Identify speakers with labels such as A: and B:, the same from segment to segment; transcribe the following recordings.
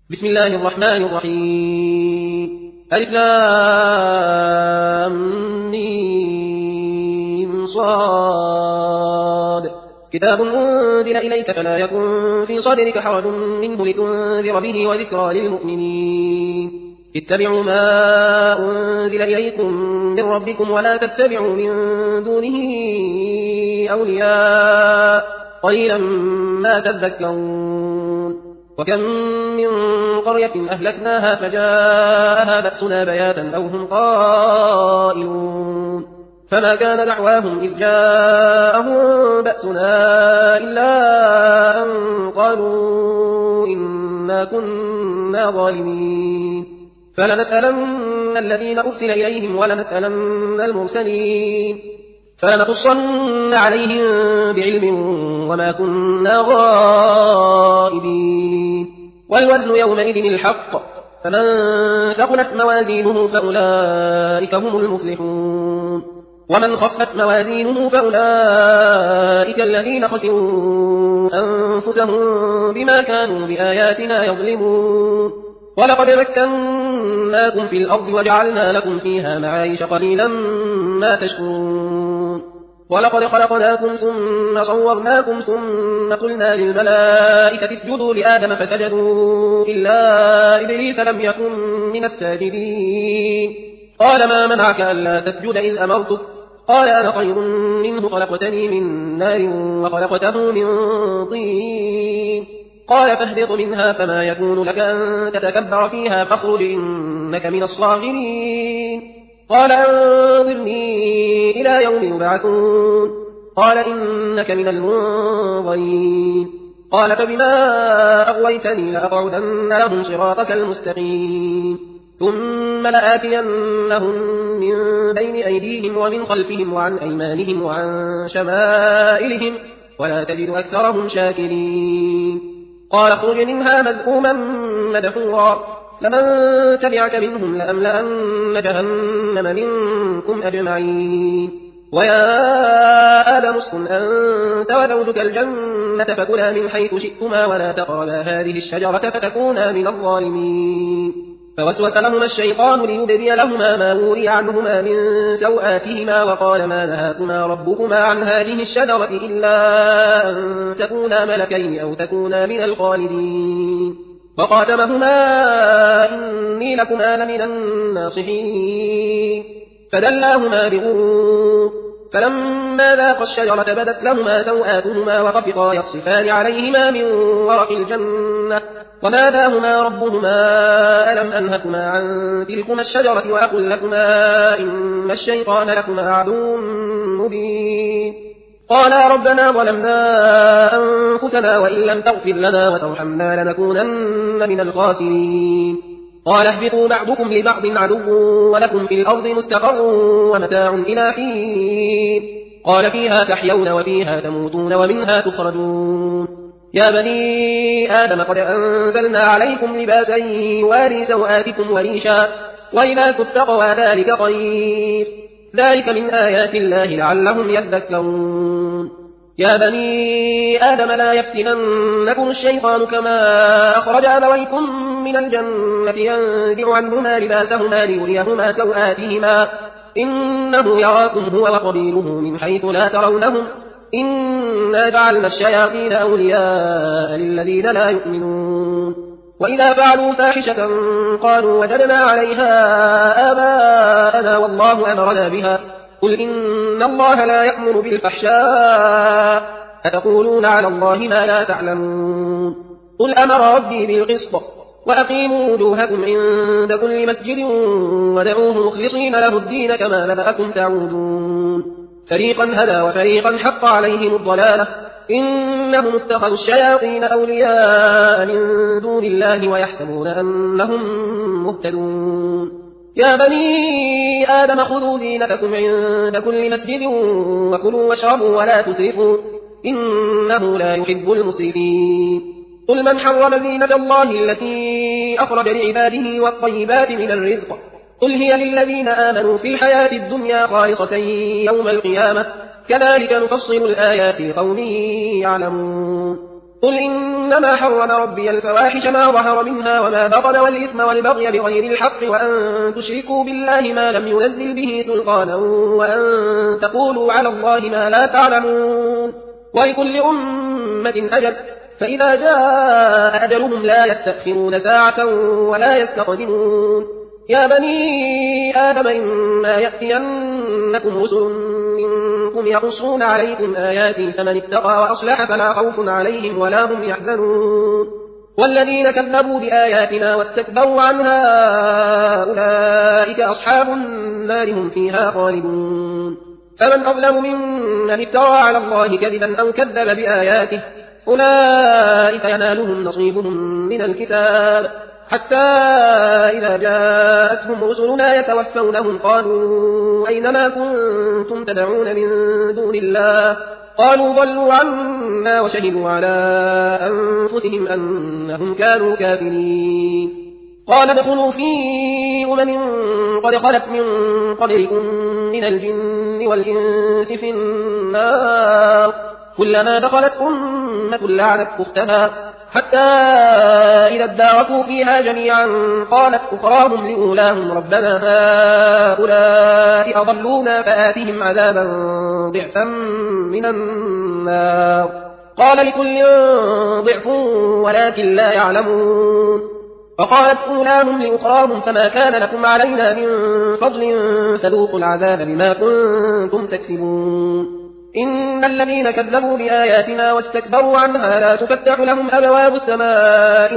A: بسم الله الرحمن الرحيم. ألف لام ميم صاد. كتاب أنزل إليك فلا يكن في صدرك حرج منه لتنذر به وذكرى للمؤمنين. اتبعوا ما أنزل إليكم من ربكم ولا تتبعوا من دونه أولياء قليلا ما تذكرون. وكم من قرية أهلكناها فجاءها بأسنا بياتا أو هم قائلون فما كان دعواهم إذ جاءهم بأسنا إلا أن قالوا إنا كنا ظالمين. فلنسألن الذين أرسل إليهم ولنسألن المرسلين فلنقصن عليهم بعلم وما كنا غائبين. والوزن يومئذ الحق فمن ثقلت موازينه فأولئك هم المفلحون ومن خفت موازينه فأولئك الذين خسروا أنفسهم بما كانوا بآياتنا يظلمون. ولقد مكناكم في الأرض وجعلنا لكم فيها معايش قليلا ما تشكرون. ولقد خلقناكم ثم صورناكم ثم قلنا للملائكة اسجدوا لآدم فسجدوا إلا إبليس لم يكن من الساجدين. قال ما منعك ألا تسجد إذ أمرتك؟ قال أنا خير منه خلقتني من نار وخلقته من طين. قال فاهبط منها فما يكون لك أن تتكبر فيها فاخرج إنك من الصاغرين. قال أنظرني إلى يوم يبعثون. قال إنك من المنظرين. قال فبما أغويتني لأقعدن لهم صراطك المستقيم ثم لآتينهم من بين أيديهم ومن خلفهم وعن أيمانهم وعن شمائلهم ولا تجد أكثرهم شاكرين. قال اخرج منها مذءوما مدحورا لمن تبعك منهم لأملأن جهنم منكم أجمعين. ويا آدم اسكن أنت وزوجك الجنة فكلا من حيث شئتما ولا تقربا هذه الشجرة فتكونا من الظالمين. فوسوس لهما الشيطان ليبدي لهما ما وري عنهما من سوآتهما وقال ما نهاكما ربكما عن هذه الشجرة إلا أن تكونا ملكين أو تكونا من الخالدين. وقاسمهما إني لكما لمن الناصحين فدلاهما بغرور فلما ذاقا الشجرة بدت لهما سوآتهما وطفقا يخصفان عليهما من ورق الجنة وناداهما ربهما ألم أنهكما عن تلكما الشجرة وأقل لكما إن الشيطان لكما عدو مبين. قالا ربنا ظلمنا أنفسنا وإن لم تغفر لنا وترحمنا لنكونن من الخاسرين. قال اهبطوا بعضكم لبعض عدو ولكم في الأرض مستقر ومتاع إلى حين. قال فيها تحيون وفيها تموتون ومنها تخرجون. يا بني آدم قد أنزلنا عليكم لباسا يواري سوآتكم وريشا ولباس التقوى ذلك خير ذلك من آيات الله لعلهم يذكرون. يا بني آدم لا يفتننكم الشيطان كما أخرج أبويكم من الجنة ينزع عنهما لباسهما ليريهما سوآتهما إنه يراكم هو وقبيله من حيث لا ترونهم إنا جعلنا الشياطين أولياء للذين لا يؤمنون. وإذا فعلوا فاحشة قالوا وجدنا عليها آباءنا والله أمرنا بها قل إن الله لا يأمر بالفحشاء أتقولون على الله ما لا تعلمون. قل أمر ربي بالقسط وأقيموا وجوهكم عند كل مسجد ودعوه مخلصين له الدين كما بدأكم تعودون. فريقا هدى وفريقا حق عليهم الضلالة إنهم اتخذوا الشياطين أولياء من دون الله ويحسبون أنهم مهتدون. يا بني آدم خذوا زينتكم عند كل مسجد وكلوا واشربوا ولا تسرفوا إنه لا يحب المسرفين. قل من حرم زينة الله التي أخرج لعباده والطيبات من الرزق قل هي للذين آمنوا في الحياة الدنيا خالصة يوم القيامة كذلك نفصل الآيات لقوم يعلمون. قل إنما حرم ربي الفواحش ما ظهر منها وما بطن والإثم والبغي بغير الحق وأن تشركوا بالله ما لم ينزل به سلطانا وأن تقولوا على الله ما لا تعلمون ولكل أمة أجل فإذا جاء أجلهم لا يستأخرون ساعة ولا يستقدمون يا بني آدم إما يأتينكم رسل منكم يقصون عليكم آياتي فمن اتقى وأصلح فلا خوف عليهم ولا هم يحزنون والذين كذبوا بآياتنا واستكبروا عنها أولئك أصحاب النار هم فيها خالدون فمن أظلم ممن افترى على الله كذبا أو كذب بآياته أولئك ينالهم نصيبهم من الكتاب حتى إذا جاءتهم رسلنا يتوفونهم قالوا أينما كنتم تدعون من دون الله قالوا ضلوا عنا وشهدوا على أنفسهم أنهم كانوا كافرين قال ادخلوا في قد خلت من قبلكم من الجن والإنس في النار كلما دخلت أمة لعنت أختها حتى إذا اداركوا فيها جميعا قالت أخراهم لأولاهم ربنا هؤلاء أضلونا فآتهم عذابا ضعفا من النار قال لكل ضعف ولكن لا يعلمون فقالت أولاهم لأخراهم فما كان لكم علينا من فضل فذوقوا العذاب بما كنتم تكسبون إن الذين كذبوا بآياتنا واستكبروا عنها لا تفتح لهم أبواب السماء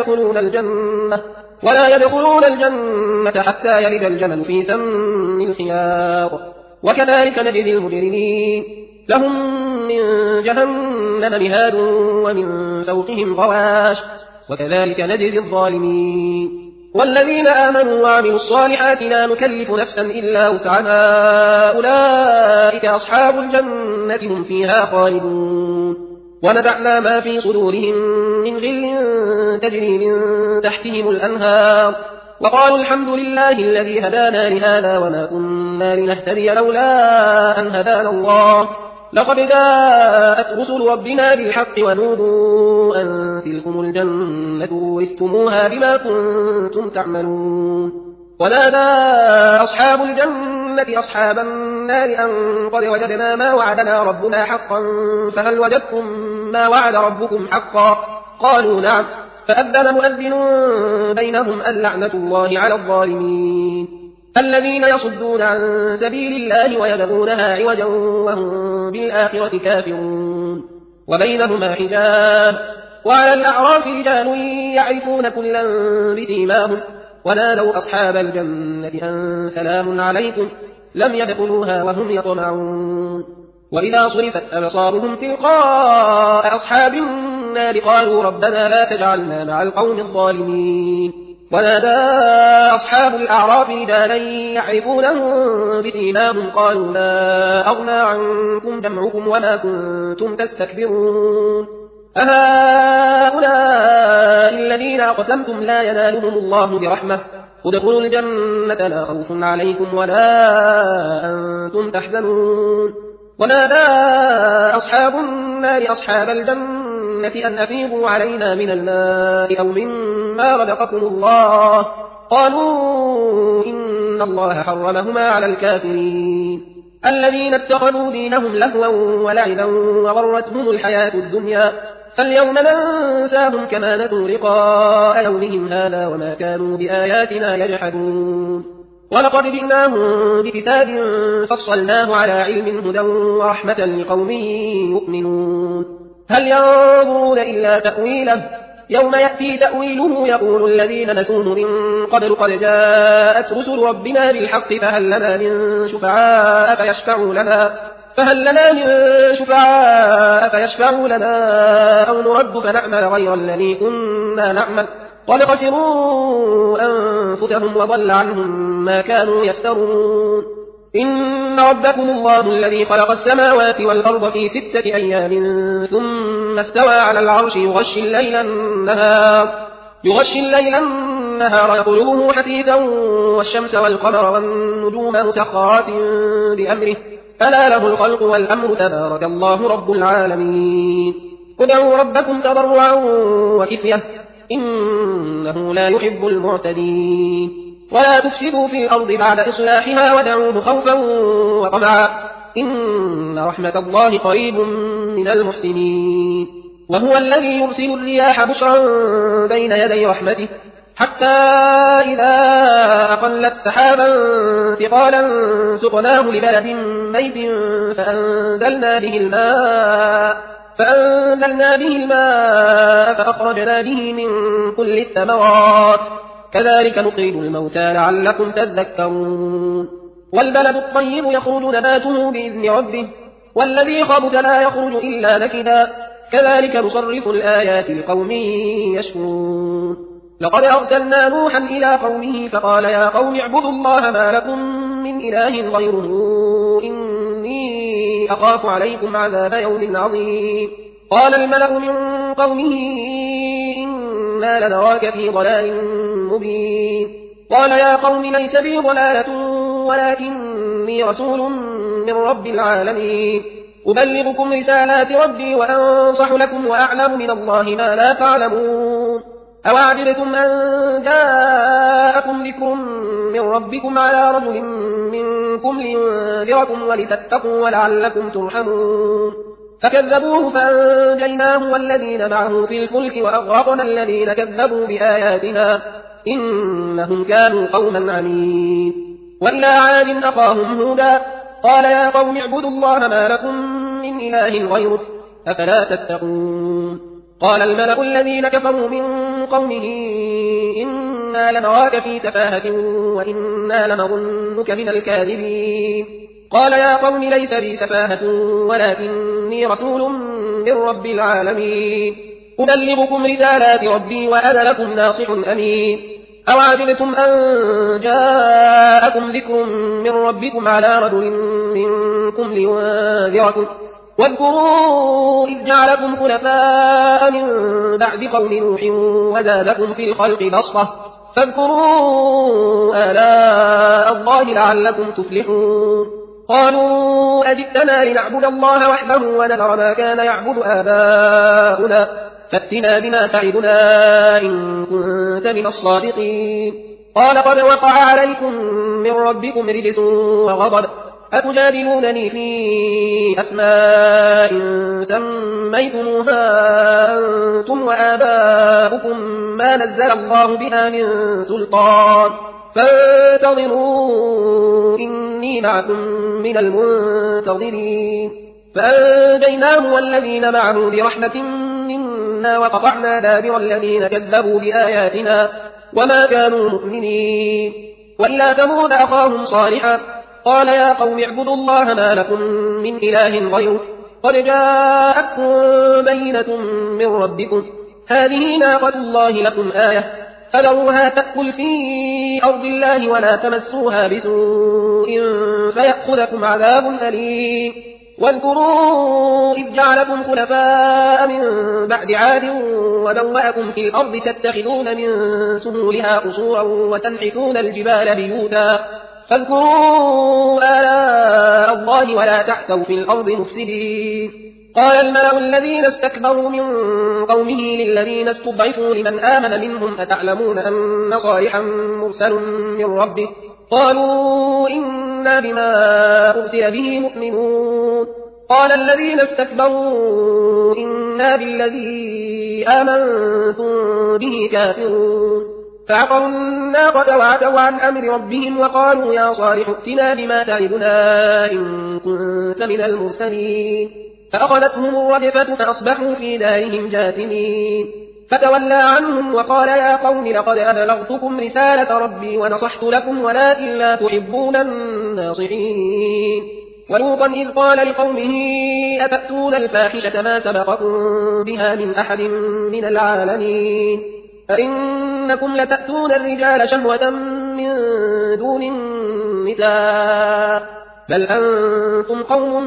A: ولا يدخلون الجنة حتى يلج الجمل في سم الخياط وكذلك نجزي المجرمين لهم من جهنم مهاد ومن فوقهم غواش وكذلك نجزي الظالمين والذين آمنوا وعملوا الصالحات لا نكلف نفسا إلا وسعها أولئك أصحاب الجنة هم فيها خالدون ونزعنا ما في صدورهم من غل تجري من تحتهم الأنهار وقالوا الحمد لله الذي هدانا لهذا وما كنا لنهتدي لولا أن هدانا الله لقد جاءت رسل ربنا بالحق ونودوا أن تلكم الجنة ورثتموها بما كنتم تعملون ونادى أصحاب الجنة أصحاب النار أن قد وجدنا ما وعدنا ربنا حقا فهل وجدتم ما وعد ربكم حقا قالوا نعم فأذن مؤذن بينهم اللعنة الله على الظالمين الذين يصدون عن سبيل الله ويبغونها عوجا وهم بالآخرة كافرون وبينهما حجاب وعلى الأعراف رجال يعرفون كلا بسيماهم ونادوا أصحاب الجنة أن سلام عليكم لم يدخلوها وهم يطمعون وإذا صرفت أبصارهم تلقاء أصحاب النار قالوا ربنا لا تجعلنا مع القوم الظالمين ونادى أصحاب الأعراف رجالا يعرفونهم بسيماهم قالوا لا أغنى عنكم جمعكم وما كنتم تستكبرون أهؤلاء الذين أقسمتم لا ينالهم الله برحمة ادخلوا الجنة لا خوف عليكم ولا أنتم تحزنون ونادى أصحاب النار أصحاب الجنة أن أفيضوا علينا من الماء أو مما رزقكم الله قالوا إن الله حرمهما على الكافرين الذين اتخذوا دينهم لهوا ولعبا وغرتهم الحياة الدنيا فاليوم ننساهم كما نسوا لقاء يومهم هذا وما كانوا بآياتنا يجحدون ولقد جئناهم بكتاب فصلناه على علم هدى ورحمة لقوم يؤمنون هل ينظرون إلا تأويله يوم يأتي تأويله يقول الذين نسوه من قبل قد جاءت رسل ربنا بالحق فهل لنا من شفعاء فيشفعوا لنا أو نرد فنعمل غير الذي كنا نعمل قد خسروا أنفسهم وضل عنهم ما كانوا يفترون إن ربكم الله الذي خلق السماوات والأرض في 6 أيام ثم استوى على العرش يغشي الليل النهار يطلبه حثيثا والشمس والقمر والنجوم مسخرات بأمره ألا له الخلق والأمر تبارك الله رب العالمين ادعوا ربكم تضرعا وخفية إنه لا يحب المعتدين ولا تفسدوا في الأرض بعد إصلاحها ودعوه خوفا وطمعا إن رحمة الله قريب من المحسنين وهو الذي يرسل الرياح بشرا بين يدي رحمته حتى إذا أقلت سحابا ثقالا سقناه لبلد ميت فأنزلنا به الماء فأخرجنا به من كل الثمرات كذلك نخرج الموتى لعلكم تذكرون والبلد الطيب يخرج نباته بإذن ربه والذي خبث لا يخرج إلا نكدا كذلك نصرف الآيات لقوم يشكرون لقد أرسلنا نوحا إلى قومه فقال يا قوم اعبدوا الله ما لكم من إله غيره إني أخاف عليكم عذاب يوم عظيم قال الملأ من قومه إنا لنراك في ضلال مبين قال يا قوم ليس بي ضلالة ولكني رسول من رب العالمين أبلغكم رسالات ربي وأنصح لكم وأعلم من الله ما لا تعلمون أوعجبتم أن جاءكم ذكر من ربكم على رجل منكم لينذركم ولتتقوا ولعلكم ترحمون فكذبوه فأنجيناه والذين معه في الفلك وأغرقنا الذين كذبوا بآياتنا إنهم كانوا قوما عمين وإلى عاد أخاهم هودا قال يا قوم اعبدوا الله ما لكم من إله غيره أفلا تتقون قال الملأ الذين كفروا من قومه إنا لنراك في سفاهة وإنا لنظنك من الكاذبين قال يا قوم ليس بي سفاهة ولكني رسول من رب العالمين أبلغكم رسالات ربي وأنا لكم ناصح أمين أوعجبتم أن جاءكم ذكر من ربكم على رجل منكم لينذركم واذكروا إذ جعلكم خلفاء من بعد قوم نوح وزادكم في الخلق بسطة فاذكروا آلاء الله لعلكم تفلحون قالوا أجئتنا لنعبد الله وحده ونذر ما كان يعبد آباؤنا فأتنا بما تعدنا إن كنت من الصادقين قال قد وقع عليكم من ربكم رجس وغضب أتجادلونني في أسماء سميتموها أنتم وآباؤكم ما نزل الله بها من سلطان فانتظروا إني معكم من المنتظرين فأنجيناه والذين معه برحمة منا وقطعنا دابر الذين كذبوا بآياتنا وما كانوا مؤمنين وإلى ثمود أخاهم صالحا قال يا قوم اعبدوا الله ما لكم من إله غيره قد جاءتكم بينة من ربكم هذه ناقة الله لكم آية فذروها تأكل في أرض الله ولا تمسوها بسوء فيأخذكم عذاب أليم واذكروا إذ جعلكم خلفاء من بعد عاد وبوأكم في الأرض تتخذون من سهولها قصورا وتنحتون الجبال بيوتا فاذكروا آلاء الله ولا تحسوا في الأرض مفسدين قال الملأ الذين استكبروا من قومه للذين استضعفوا لمن آمن منهم أتعلمون أن صالحا مرسل من ربه قالوا إنا بما أرسل به مؤمنون قال الذين استكبروا إنا بالذي آمنتم به كافرون فعقروا الناقة وعتوا عن أمر ربهم وقالوا يا صالح ائتنا بما تعدنا إن كنت من المرسلين فأخذتهم الرجفة فأصبحوا في دارهم جاثمين فتولى عنهم وقال يا قوم لقد أبلغتكم رسالة ربي ونصحت لكم ولكن لا تحبون الناصحين ولوطا إذ قال لقومه أتأتون الفاحشة ما سبقكم بها من أحد من العالمين أئنكم لتأتون الرجال شهوة من دون النساء بل أنتم قوم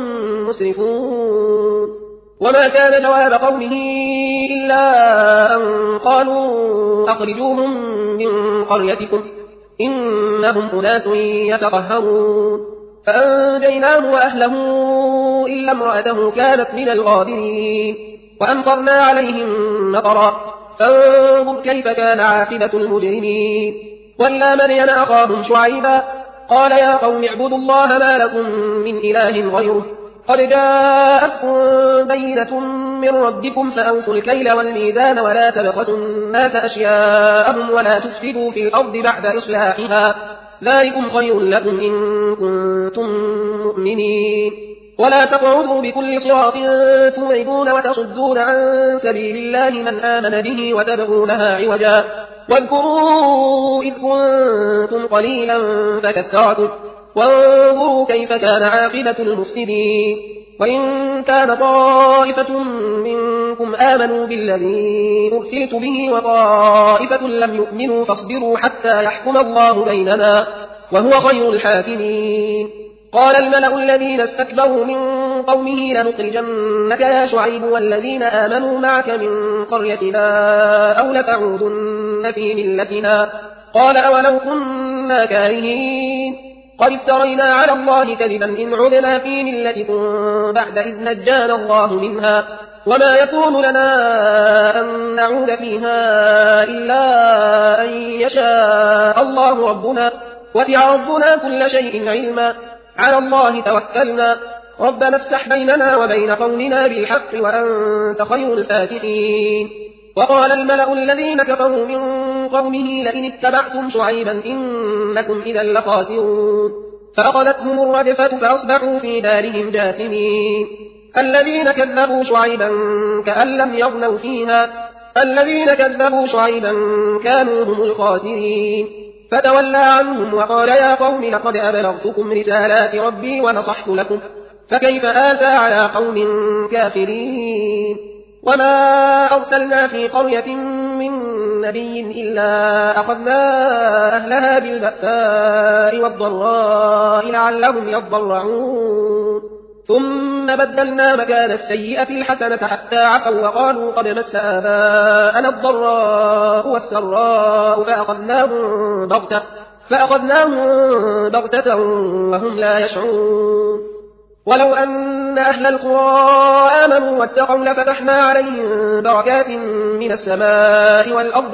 A: مسرفون وما كان جواب قومه إلا أن قالوا أخرجوهم من قريتكم إنهم أناس يتطهرون فأنجيناه وأهله إلا امرأته كانت من الغابرين وأمطرنا عليهم مطرا فانظر كيف كان عاقبة المجرمين. وإلى مدين أخاهم شعيبا قال يا قوم اعبدوا الله ما لكم من إله غيره قد جاءتكم بينة من ربكم فأوفوا الكيل والميزان ولا تبخسوا الناس أشياءهم ولا تفسدوا في الأرض بعد إصلاحها ذلكم خير لكم إن كنتم مؤمنين. ولا تقعدوا بكل صراط توعدون وتصدون عن سبيل الله من آمن به وتبغونها عوجا واذكروا إذ كنتم قليلا فكثركم وانظروا كيف كان عاقبة المفسدين. وإن كان طائفة منكم آمنوا بالذي أرسلت به وطائفة لم يؤمنوا فاصبروا حتى يحكم الله بيننا وهو خير الحاكمين. قال الملأ الذين استكبروا من قومه لنخرجنك يا شعيب والذين آمنوا معك من قريتنا أو لتعودن في ملتنا قال أولو كنا كارهين قد افترينا على الله كذبا إن عدنا في ملتكم بعد إذ نجانا الله منها وما يكون لنا أن نعود فيها إلا أن يشاء الله ربنا وسع ربنا كل شيء علما على الله توكلنا ربنا افتح بيننا وبين قومنا بالحق وأنت خير الفاتحين. وقال الملأ الذين كفروا من قومه لئن اتبعتم شعيبا إنكم إذا لخاسرون فأخذتهم الرجفة فأصبحوا في دارهم جاثمين. الذين كذبوا شعيبا كأن لم يغنوا فيها الذين كذبوا شعيبا كانوا هم الخاسرين فتولى عنهم وقال يا قوم لقد أبلغتكم رسالات ربي ونصحت لكم فكيف آسى على قوم كافرين. وما أرسلنا في قرية من نبي إلا أخذنا أهلها بالبأساء والضراء لعلهم يضرعون ثم بدلنا مكان السيئة الحسنة حتى عفوا وقالوا قد مس آباءنا الضراء والسراء فأخذناهم بغتة وهم لا يشعرون. ولو أن أهل القرى آمنوا واتقوا لفتحنا عليهم بركات من السماء والأرض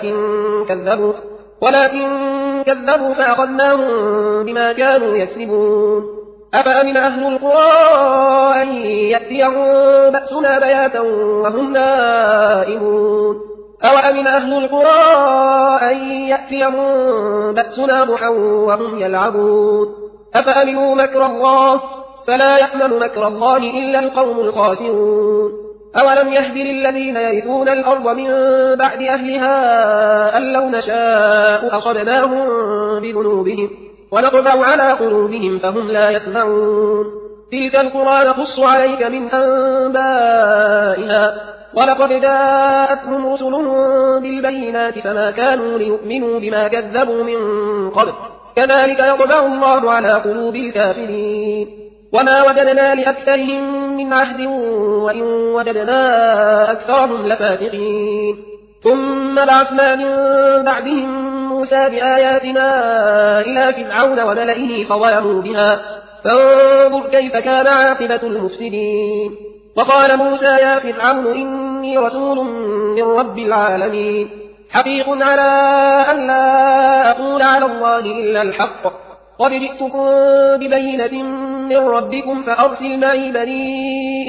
A: ولكن كذبوا فأخذناهم بما كانوا يكسبون. أفأمن أهل القرى أن يأتيهم بأسنا بياتا وهم نائمون أوأمن أهل القرى أن يأتيهم بأسنا ضحى وهم يلعبون أفأمنوا مكر الله فلا يأمن مكر الله إلا القوم الخاسرون. أولم يهد للذين يرثون الأرض من بعد أهلها أن لو نشاء أصبناهم بذنوبهم ونطبع على قلوبهم فهم لا يسمعون. تلك القرى نقص عليك من أنبائها ولقد جاءتهم رسلهم بالبينات فما كانوا ليؤمنوا بما كذبوا من قبل كذلك يطبع الله على قلوب الكافرين. وما وجدنا لأكثرهم من عهد وإن وجدنا أكثرهم لفاسقين. ثم بعثنا من بعدهم موسى بآياتنا إلى فرعون وملئه فظلموا بها فانظر كيف كان عاقبة المفسدين. وقال موسى يا فرعون إني رسول من رب العالمين حقيق على أن لا أقول على الله إلا الحق قد جئتكم ببينة من ربكم فأرسل معي بني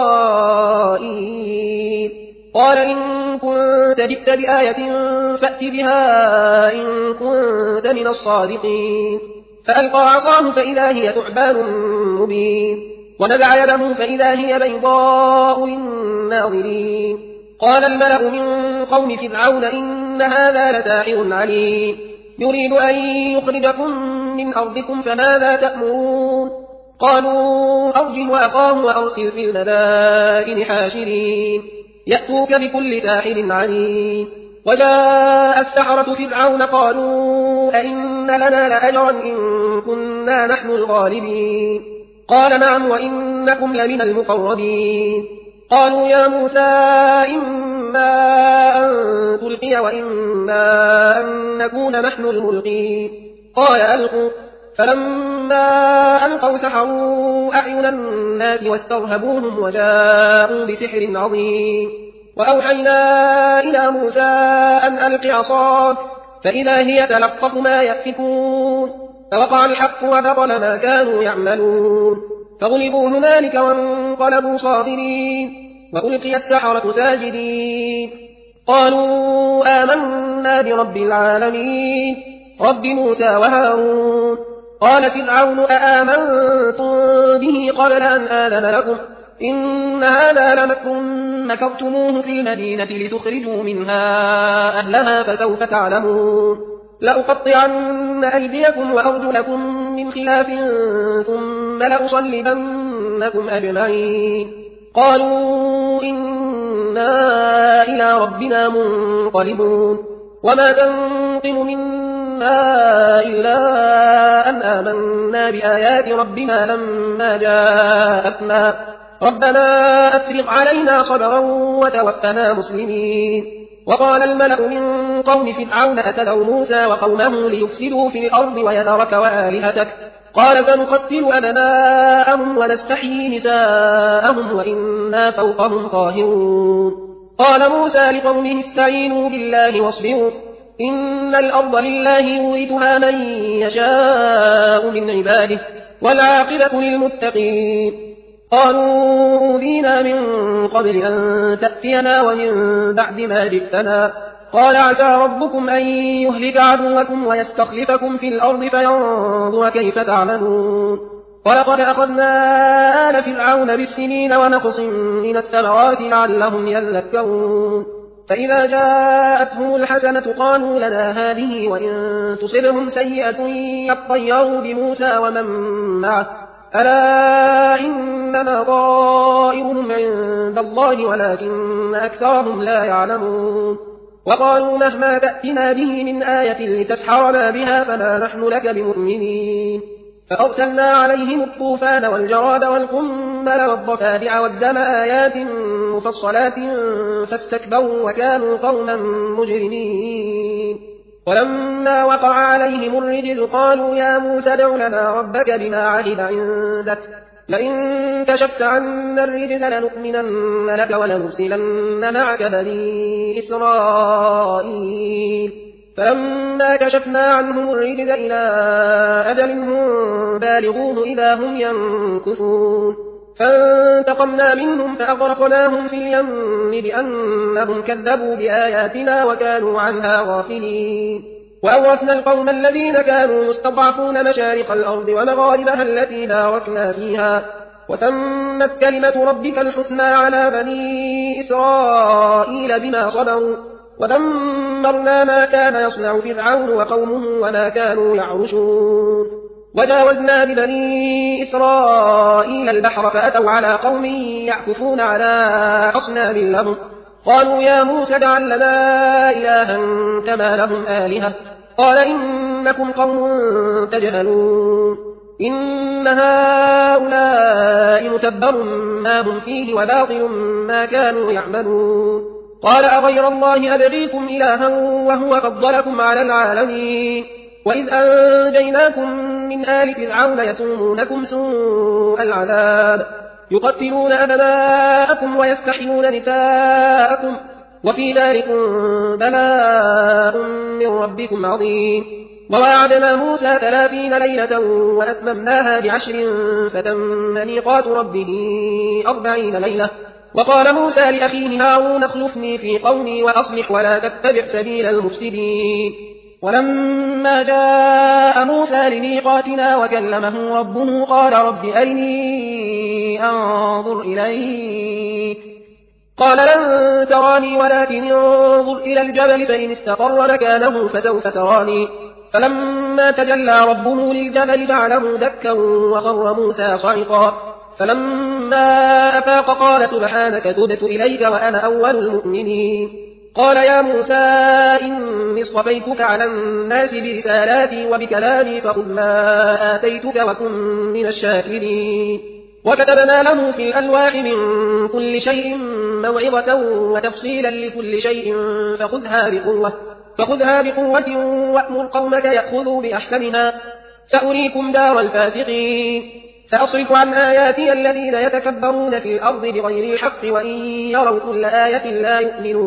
A: إسرائيل. قال إن كنت جئت بآية فأت بها إن كنت من الصادقين. فألقى عصاه فإذا هي ثعبان مبين ونزع يده فإذا هي بيضاء للناظرين. قال الملأ من قوم فرعون إن هذا لساحر عليم يريد أن يخرجكم من أرضكم فماذا تأمرون. قالوا أرجه وأخاه وأرسل في المدائن حاشرين يأتوك بكل ساحر عليم. وجاء السحرة فرعون قالوا أئن لنا لأجرا إن كنا نحن الغالبين. قال نعم وإنكم لمن المقربين. قالوا يا موسى إما أن تلقي وإما أن نكون نحن الملقين. قال ألقوا فلما ألقوا سحروا أعين الناس واسترهبوهم وجاءوا بسحر عظيم وأوحينا إلى موسى أن ألق عصاك فإذا هي تلقف ما يأفكون فوقع الحق وبطل ما كانوا يعملون فغلبوا هنالك وانقلبوا صاغرين وألقي السحرة ساجدين قالوا آمنا برب العالمين رب موسى وهارون قال فرعون أآمنتم به قبل أن آذن لكم إن هذا لمكر مكرتموه في المدينة لتخرجوا منها أهلها فسوف تعلمون لأقطعن أيديكم وأرجلكم من خلاف ثم لأصلبنكم أجمعين قالوا إنا إلى ربنا منقلبون وما تنقم منا إلا أن آمنا بآيات ربنا لما جاءتنا ربنا أفرغ علينا صبرا وتوفنا مسلمين وقال الملأ من قوم فرعون أتذر موسى وقومه ليفسدوا في الأرض ويذرك وآلهتك قال سنقتل أبناءهم ونستحيي نساءهم وإنا فوقهم قاهرون قال موسى لقومه استعينوا بالله واصبروا إن الأرض لله يورثها من يشاء من عباده والعاقبة للمتقين قالوا أوذينا من قبل أن تأتينا ومن بعد ما جئتنا قال عسى ربكم أن يهلك عدوكم ويستخلفكم في الأرض فينظر كيف تعملون ولقد أخذنا آل فرعون بالسنين ونقص من الثمرات لعلهم يذكرون فإذا جاءتهم الحسنة قالوا لنا هذه وإن تصبهم سيئة يطيروا بموسى ومن معه ألا إنما طائرهم عند الله ولكن أكثرهم لا يعلمون وقالوا مهما تأتنا به من آية لتسحرنا بها فما نحن لك بمؤمنين فأرسلنا عليهم الطوفان والجراد والقمل والضفادع والدم آيات مفصلات فاستكبروا وكانوا قوما مجرمين ولما وقع عليهم الرجز قالوا يا موسى ادع لنا ربك بما عهد عندك لئن كشفت عنا الرجز لنؤمنن لك ولنرسلن معك بني إسرائيل فلما كشفنا عنهم الرجز إلى أجل هم بالغوه إذا هم ينكثون فانتقمنا منهم فأغرقناهم في اليم بأنهم كذبوا بآياتنا وكانوا عنها غافلين وأورثنا القوم الذين كانوا يستضعفون مشارق الأرض ومغاربها التي باركنا فيها وتمت كلمة ربك الحسنى على بني إسرائيل بما صبروا ودمرنا ما كان يصنع فرعون وقومه وما كانوا يعرشون وجاوزنا ببني إسرائيل البحر فأتوا على قوم يعكفون على أصنام لهم قالوا يا موسى اجعل لنا إلها كما لهم آلهة قال إنكم قوم تجهلون إن هؤلاء متبر ما هم فيه وباطل ما كانوا يعملون قال أغير الله أبغيكم إلها وهو فضلكم على العالمين وإذ أنجيناكم من آل فرعون يسومونكم سوء العذاب يقتلون أبناءكم ويستحيون نساءكم وفي ذلكم بلاء من ربكم عظيم وواعدنا موسى 30 ليلة وأتممناها ب10 فتم ميقات ربه 40 ليلة وقال موسى لأخيه هارون اخلفني في قومي وأصلح ولا تتبع سبيل المفسدين ولما جاء موسى لميقاتنا وكلمه ربه قال رب أرني أنظر إليك قال لن تراني ولكن انظر إلى الجبل فإن استقر مكانه فسوف تراني فلما تجلى ربه للجبل جعله دكا وخر موسى صعقا فلما أفاق قال سبحانك تبت إليك وأنا أول المؤمنين قال يا موسى إني اصطفيتك على الناس برسالاتي وبكلامي فخذ ما آتيتك وكن من الشاكرين وكتبنا له في الألواح من كل شيء موعظة وتفصيلا لكل شيء فخذها بقوة وأمر قومك يأخذوا بأحسنها سأريكم دار الفاسقين سأصرف عن آياتي الذين يتكبرون في الأرض بغير الحق وإن يروا كل آية لا يؤمنوا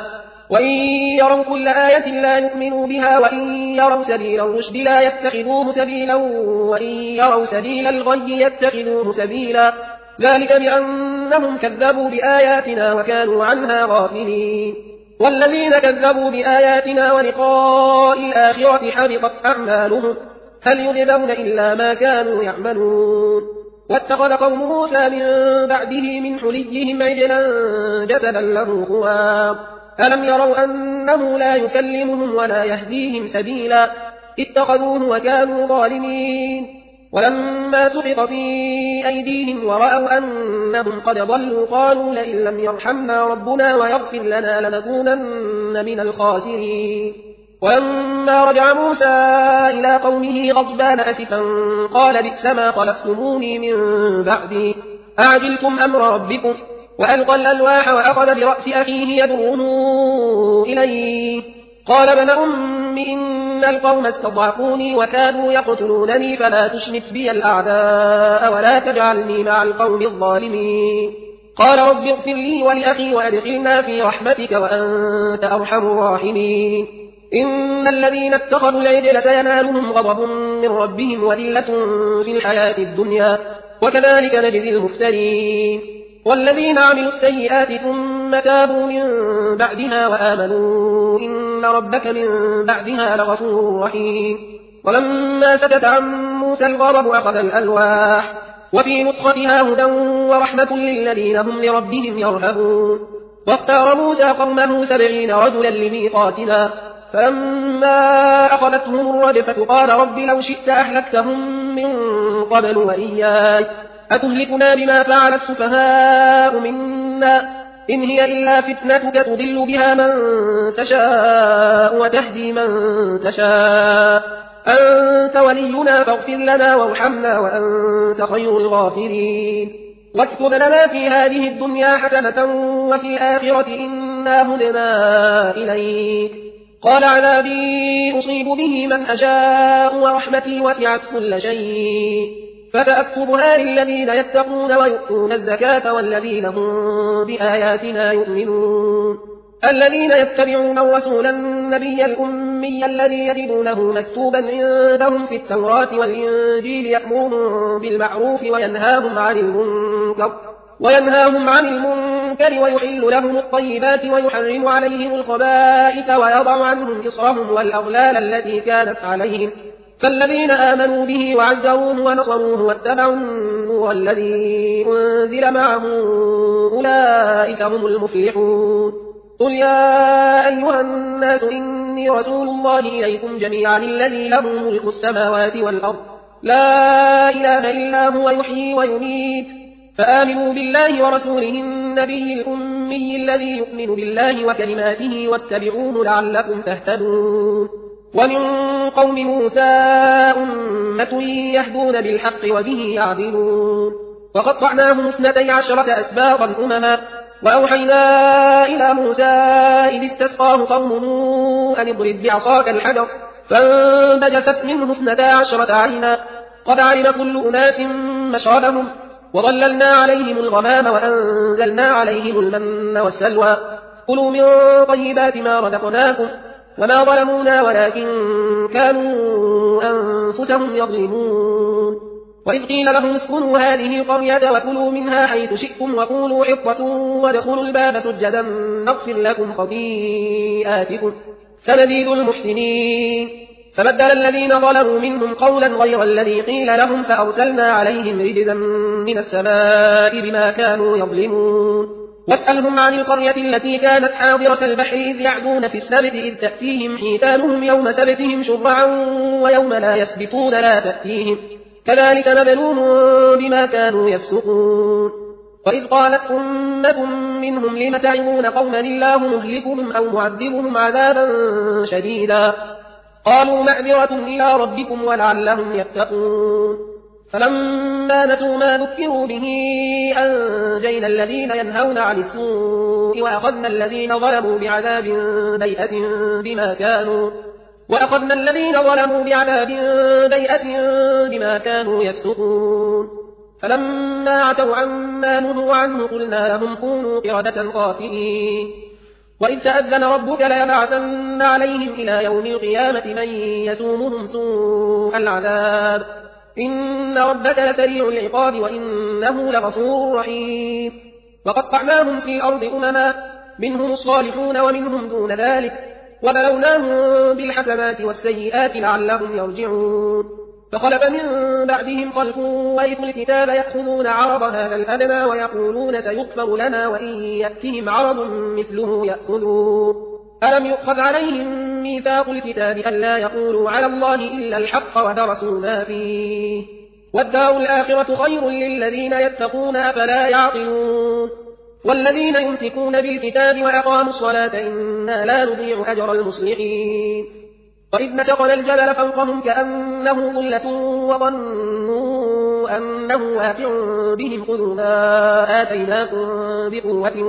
A: بها وإن يروا سبيل الرشد لا يتخذوه سبيلا وإن يروا سبيل الغي يتخذوه سبيلا ذلك بأنهم كذبوا بآياتنا وكانوا عنها غافلين والذين كذبوا بآياتنا ولقاء الآخرة حبطت أعمالهم هل يجزون إلا ما كانوا يعملون واتخذ قوم موسى من بعده من حليهم عجلا جسدا له خوار ألم يروا أنه لا يكلمهم ولا يهديهم سبيلا اتخذوه وكانوا ظالمين ولما سقط في أيديهم ورأوا أنهم قد ضلوا قالوا لئن لم يرحمنا ربنا ويغفر لنا لنكونن من الخاسرين ولما رجع موسى إلى قومه غضبان أسفا قال بئس ما خلفتموني من بعدي أعجلتم أمر ربكم وألقى الألواح وأخذ برأس أخيه يدعوه إليه قال ابن أم إن القوم استضعفوني وكانوا يقتلونني فلا تشمت بي الأعداء ولا تجعلني مع القوم الظالمين قال رب اغفر لي ولأخي وأدخلنا في رحمتك وأنت أرحم الراحمين إن الذين اتخذوا العجل سينالهم غضب من ربهم وذلة في الحياة الدنيا وكذلك نجزي المفترين والذين عملوا السيئات ثم تابوا من بعدها وآمنوا إن ربك من بعدها لغفور رحيم ولما سكت عن موسى الغضب أخذ الألواح وفي نسختها هدى ورحمة للذين هم لربهم يرهبون واختار موسى قومه 70 رجلا لميقاتنا فلما أخذتهم الرجفة قال رب لو شئت أهلكتهم من قبل وإياي أتهلكنا بما فعل السفهاء منا إن هي إلا فتنتك تضل بها من تشاء وتهدي من تشاء أنت ولينا فاغفر لنا وارحمنا وأنت خير الغافرين واكتب لنا في هذه الدنيا حسنة وفي الآخرة إنا هدنا إليك قال عذابي أصيب به من أشاء ورحمتي وسعت كل شيء فسأكتبها للذين يتقون ويؤتون الزكاة والذين هم بآياتنا يؤمنون الذين يتبعون الرسول النبي الأمي الذي يجدونه مكتوبا عندهم في التوراة والإنجيل يأمرهم بالمعروف وينهاهم عن المنكر ويحل لهم الطيبات ويحرم عليهم الخبائث ويضع عنهم إصرهم والأغلال التي كانت عليهم فالذين آمنوا به وعزروه ونصروه واتبعوا النور الذي أنزل معه أولئك هم المفلحون قل يا أيها الناس إني رسول الله إليكم جميعا الذي له ملك السماوات والأرض لا إله إلا هو يحيي ويميت فآمنوا بالله ورسوله النبي الأمي الذي يؤمن بالله وكلماته واتبعوه لعلكم تهتدون ومن قوم موسى أمة يهدون بالحق وبه يعدلون وقطعناهم 12 أسباطا أمما وأوحينا إلى موسى إذ استسقاه قومه أن اضرب بعصاك الحجر فانبجست منه 12 عينا قد علم كل أناس مشربهم وظللنا عليهم الغمام وأنزلنا عليهم المن والسلوى كلوا من طيبات ما رزقناكم وما ظلمونا ولكن كانوا أنفسهم يظلمون وإذ قيل لهم اسكنوا هذه القرية وكلوا منها حيث شئتم وقولوا حطة وادخلوا الباب سجدا نغفر لكم خطيئاتكم سنزيد المحسنين فبدل الذين ظلموا منهم قولا غير الذي قيل لهم فأرسلنا عليهم رجزا من السماء بما كانوا يظلمون واسألهم عن القرية التي كانت حاضرة البحر إذ يعدون في السبت إذ تأتيهم حيتانهم يوم سبتهم شرعا ويوم لا يسبتون لا تأتيهم كذلك نبلوهم بما كانوا يفسقون وإذ قالت أمة منهم لم تعظون قوما الله مهلكهم أو معذبهم عذابا شديدا قالوا معذرة إلى ربكم ولعلهم يتقون فلما نسوا ما ذكروا به أنجينا الذين ينهون عن السوء وأخذنا الذين ظلموا بعذاب بيئة وأخذنا الذين ظلموا بعذاب بيئة بما كانوا يفسقون فلما عتوا عما نهوا عنه قلنا لهم كونوا قردة خاسئين وإذ تأذن ربك ليبعثن عليهم إلى يوم القيامة من يسومهم سوء العذاب إن ربك لسريع العقاب وإنه لغفور رحيم وقطعناهم في الأرض أمما منهم الصالحون ومنهم دون ذلك وبلوناهم بالحسنات والسيئات لعلهم يرجعون فخلف من بعدهم خلف ورثوا الكتاب يأخذون عرض هذا الأدنى ويقولون سيغفر لنا وإن يأتهم عرض مثله يأخذوه ألم يؤخذ عليهم ميثاق الكتاب ألا يقولوا على الله إلا الحق ودرسوا ما فيه والدار الآخرة خير للذين يتقون أفلا يعقلون والذين يمسكون بالكتاب وأقاموا الصلاة إنا لا نضيع أجر المصلحين وإذ نتقنا الجبل فوقهم كأنه ظلة وظنوا أنه واقع بهم خذوا ما آتيناكم بقوة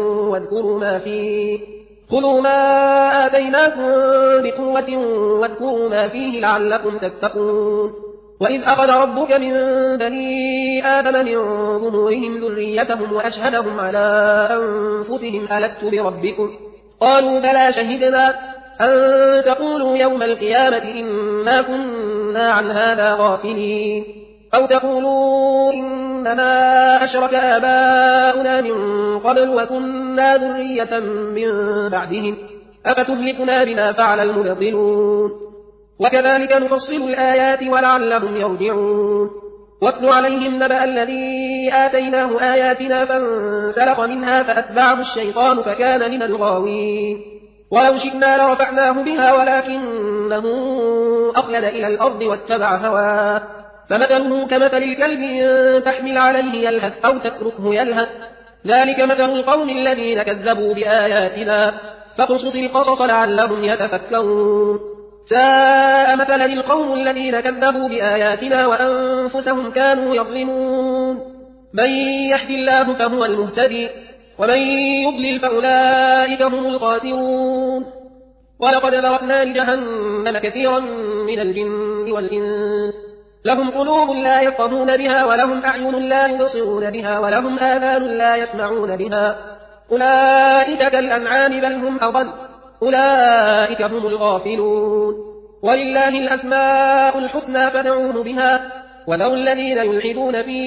A: واذكروا ما فيه لعلكم تتقون وإذ أخذ ربك من بني آدم من ظهورهم ذريتهم وأشهدهم على أنفسهم ألست بربكم قالوا بلى شهدنا أن تقولوا يوم القيامة إنا كنا عن هذا غافلين أو تقولوا إنما أشرك آباؤنا من قبل وكنا ذرية من بعدهم أفتهلكنا بما فعل المبطلون وكذلك نفصل الآيات ولعلهم يرجعون واتل عليهم نبأ الذي آتيناه آياتنا فانسلخ منها فأتبعه الشيطان فكان من الغاوين ولو شئنا لرفعناه بها ولكنه أخلد إلى الأرض واتبع هواه فمثله كمثل الكلب إن تحمل عليه يلهث أو تتركه يلهث ذلك مثل القوم الذين كذبوا بآياتنا فاقصص القصص لعلهم يتفكرون ساء مثلا القوم الذين كذبوا بآياتنا وأنفسهم كانوا يظلمون من يهد الله فهو المهتدي ومن يضلل فأولئك هم الخاسرون ولقد ذرأنا لجهنم كثيرا من الجن والإنس لهم قلوب لا يفقهون بها ولهم أعين لا يبصرون بها ولهم آذان لا يسمعون بها أولئك كالأنعام بل هم أضل أولئك هم الغافلون ولله الأسماء الحسنى فادعوه بها وذروا الذين يلحدون في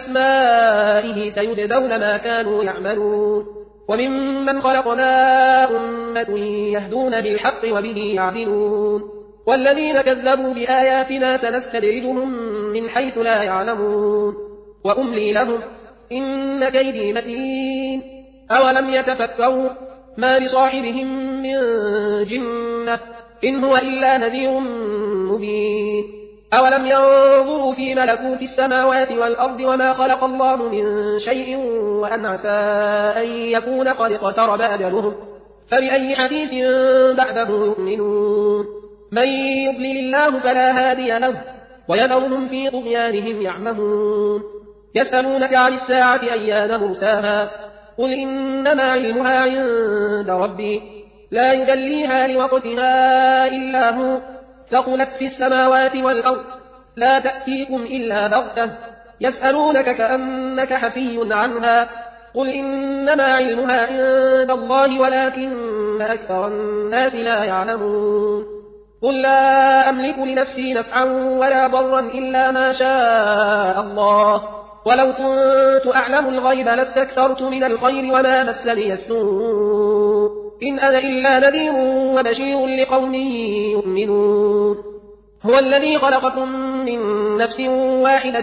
A: أسمائه سيجزون ما كانوا يعملون وممن خلقنا أمة يهدون بالحق وبه يعدلون والذين كذبوا بآياتنا سنستدرجهم من حيث لا يعلمون وأملي لهم إن كيدي متين أولم يتفكروا ما بصاحبهم من جنة إن هو إلا نذير مبين أولم ينظروا في ملكوت السماوات والأرض وما خلق الله من شيء وأن عسى أن يكون قد اقترب أجلهم فبأي حديث بعده يؤمنون من يضلل الله فلا هادي له ويذرهم في طغيانهم يعمهون يسألونك عن الساعة أيان مرساها قل إنما علمها عند ربي لا يجليها لوقتها إلا هو ثقلت في السماوات والأرض لا تأتيكم إلا بغتة يسألونك كأنك حفي عنها قل إنما علمها عند الله ولكن أكثر الناس لا يعلمون قل لا أملك لنفسي نفعا ولا ضرا إلا ما شاء الله ولو كنت أعلم الغيب لاستكثرت من الخير وما مسني السوء إن أنا إلا نذير وبشير لقوم يؤمنون هو الذي خلقكم من نفس واحدة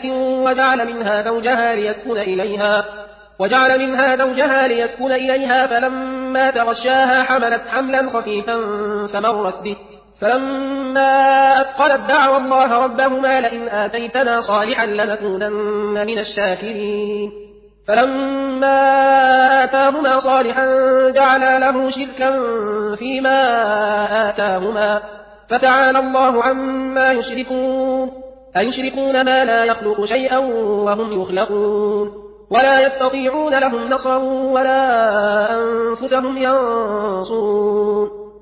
A: وجعل منها زوجها ليسكن إليها فلما تغشاها حملت حملا خفيفا فمرت به فلما أثقلت دعوا الله ربهما لئن آتيتنا صالحا لنكونن من الشاكرين فلما آتاهما صالحا جعلا له شركا فيما آتاهما فتعالى الله عما يشركون أيشركون ما لا يخلق شيئا وهم يخلقون ولا يستطيعون لهم نصرا ولا أنفسهم ينصرون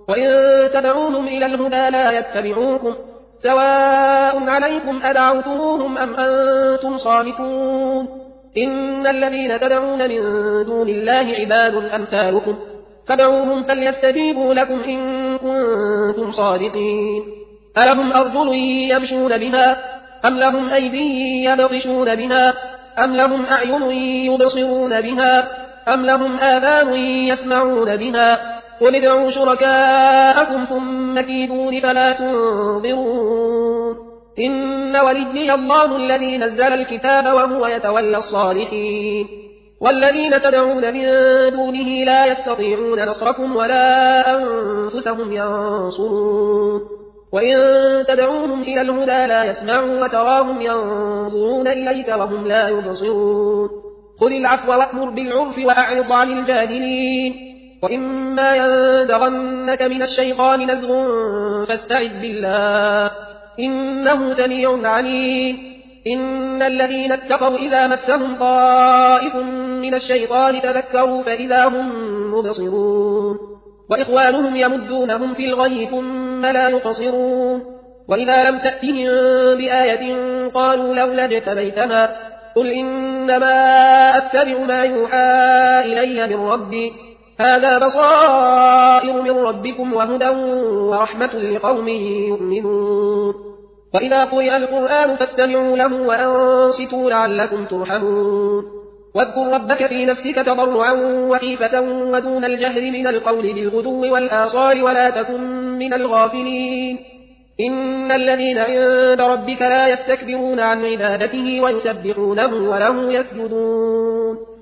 A: وإن تدعوهم إلى الهدى لا يتبعوكم سواء عليكم أدعوتموهم أم أنتم صامتون إن الذين تدعون من دون الله عباد أمثالكم فادعوهم فليستجيبوا لكم إن كنتم صادقين ألهم أرجل يمشون بها أم لهم أيدي يبطشون بها أم لهم أعين يبصرون بها أم لهم آذان يسمعون بها قل ادعوا شركاءكم ثم كيدون فلا تنظرون إن وليي الله الذي نزل الكتاب وهو يتولى الصالحين والذين تدعون من دونه لا يستطيعون نصركم ولا أنفسهم ينصرون وإن تدعوهم إلى الهدى لا يسمعوا وتراهم ينظرون إليك وهم لا يبصرون خذ العفو وأمر بالعرف وأعرض عن الجاهلين وإما ينزغنك من الشيطان نزغ فاستعذ بالله إنه سميع عليم إن الذين اتقوا إذا مسهم طائف من الشيطان تذكروا فإذا هم مبصرون وإخوانهم يمدونهم في الغي ثم لا يقصرون وإذا لم تأتهم بآية قالوا لولا اجتبيتها قل إنما أتبع ما يوحى إلي من ربي هذا بصائر من ربكم وهدى ورحمة لقوم يؤمنون وإذا قرئ القرآن فاستمعوا له وأنصتوا لعلكم ترحمون واذكر ربك في نفسك تضرعا وخيفة ودون الجهر من القول بالغدو والآصال ولا تكن من الغافلين إن الذين عند ربك لا يستكبرون عن عبادته ويسبحونه وله يسجدون